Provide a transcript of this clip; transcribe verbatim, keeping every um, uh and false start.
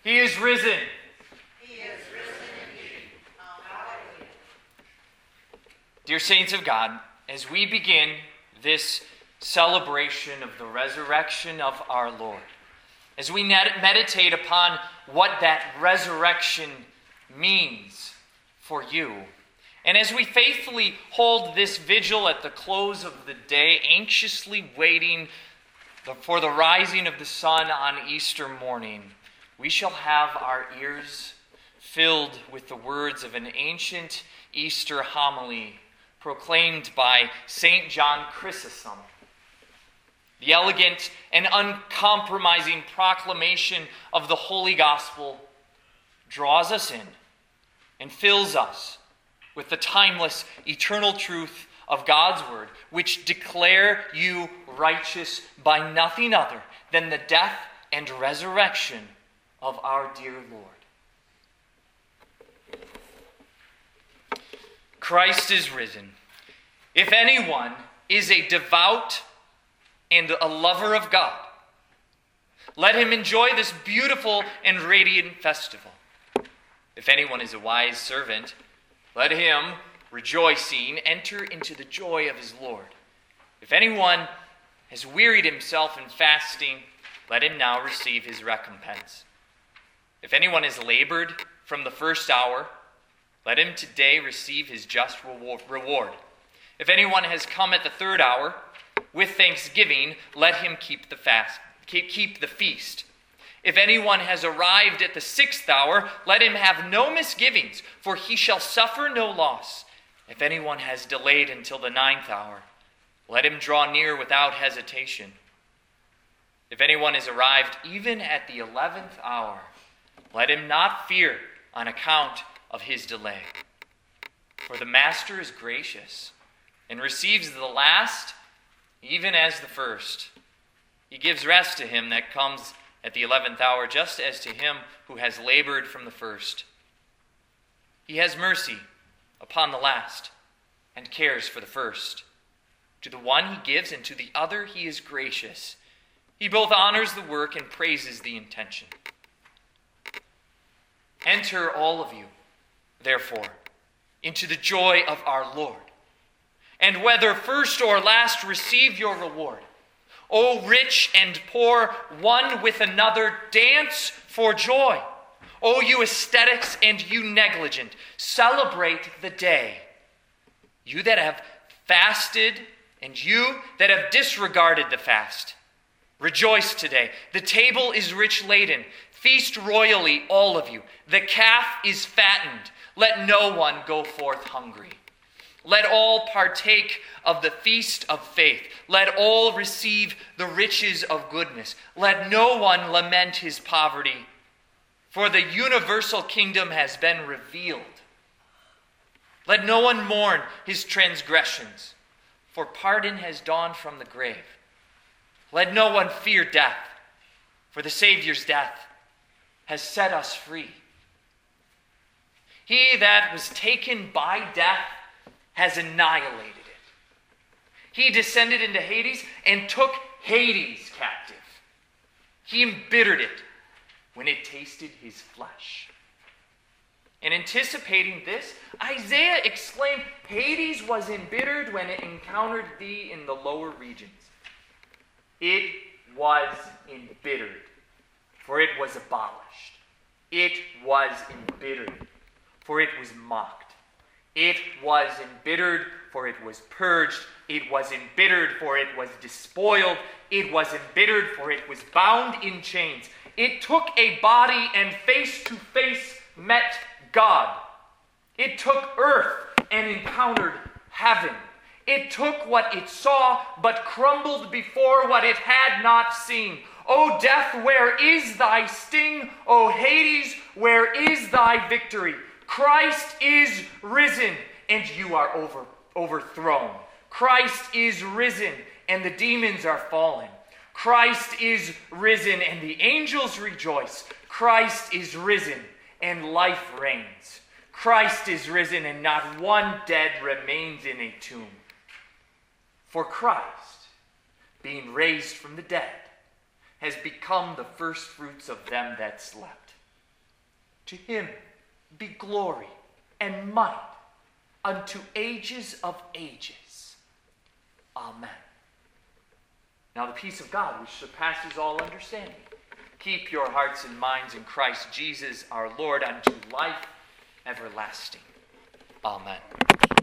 He is risen. He is risen indeed. Hallelujah. Dear saints of God, as we begin this celebration of the resurrection of our Lord, as we meditate upon what that resurrection means for you, and as we faithfully hold this vigil at the close of the day, anxiously waiting for the rising of the sun on Easter morning, we shall have our ears filled with the words of an ancient Easter homily proclaimed by Saint John Chrysostom. The elegant and uncompromising proclamation of the Holy Gospel draws us in and fills us with the timeless, eternal truth of God's Word, which declare you righteous by nothing other than the death and resurrection of our dear Lord. Christ is risen. If anyone is a devout and a lover of God, let him enjoy this beautiful and radiant festival. If anyone is a wise servant, let him, rejoicing, enter into the joy of his Lord. If anyone has wearied himself in fasting, let him now receive his recompense. If anyone has labored from the first hour, let him today receive his just reward. If anyone has come at the third hour, with thanksgiving, let him keep the fast, keep, keep the feast. If anyone has arrived at the sixth hour, let him have no misgivings, for he shall suffer no loss. If anyone has delayed until the ninth hour, let him draw near without hesitation. If anyone has arrived even at the eleventh hour, let him not fear on account of his delay. For the Master is gracious and receives the last even as the first. He gives rest to him that comes at the eleventh hour, just as to him who has labored from the first. He has mercy upon the last and cares for the first. To the one he gives, and to the other he is gracious. He both honors the work and praises the intention. Enter all of you, therefore, into the joy of our Lord. And whether first or last, receive your reward. O rich and poor, one with another, dance for joy. O you ascetics and you negligent, celebrate the day. You that have fasted and you that have disregarded the fast, rejoice today. The table is rich laden. Feast royally, all of you. The calf is fattened. Let no one go forth hungry. Let all partake of the feast of faith. Let all receive the riches of goodness. Let no one lament his poverty, for the universal kingdom has been revealed. Let no one mourn his transgressions, for pardon has dawned from the grave. Let no one fear death, for the Savior's death has set us free. He that was taken by death has annihilated it. He descended into Hades and took Hades captive. He embittered it when it tasted his flesh. And anticipating this, Isaiah exclaimed, Hades was embittered when it encountered thee in the lower regions. It was embittered, for it was abolished. It was embittered, for it was mocked. It was embittered, for it was purged. It was embittered, for it was despoiled. It was embittered, for it was bound in chains. It took a body and face to face met God. It took earth and encountered heaven. It took what it saw, but crumbled before what it had not seen. O death, where is thy sting? O Hades, where is thy victory? Christ is risen, and you are over, overthrown. Christ is risen, and the demons are fallen. Christ is risen, and the angels rejoice. Christ is risen, and life reigns. Christ is risen, and not one dead remains in a tomb. For Christ, being raised from the dead, has become the firstfruits of them that slept. To him be glory and might unto ages of ages. Amen. Now the peace of God, which surpasses all understanding, keep your hearts and minds in Christ Jesus our Lord unto life everlasting. Amen.